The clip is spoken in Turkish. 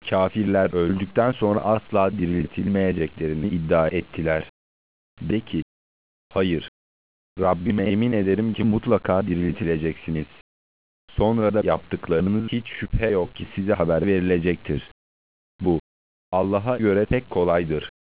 Kafirler öldükten sonra asla diriltilmeyeceklerini iddia ettiler. De ki, hayır, Rabbime yemin ederim ki mutlaka diriltileceksiniz. Sonra da yaptıklarınız hiç şüphe yok ki size haber verilecektir. Bu, Allah'a göre pek kolaydır.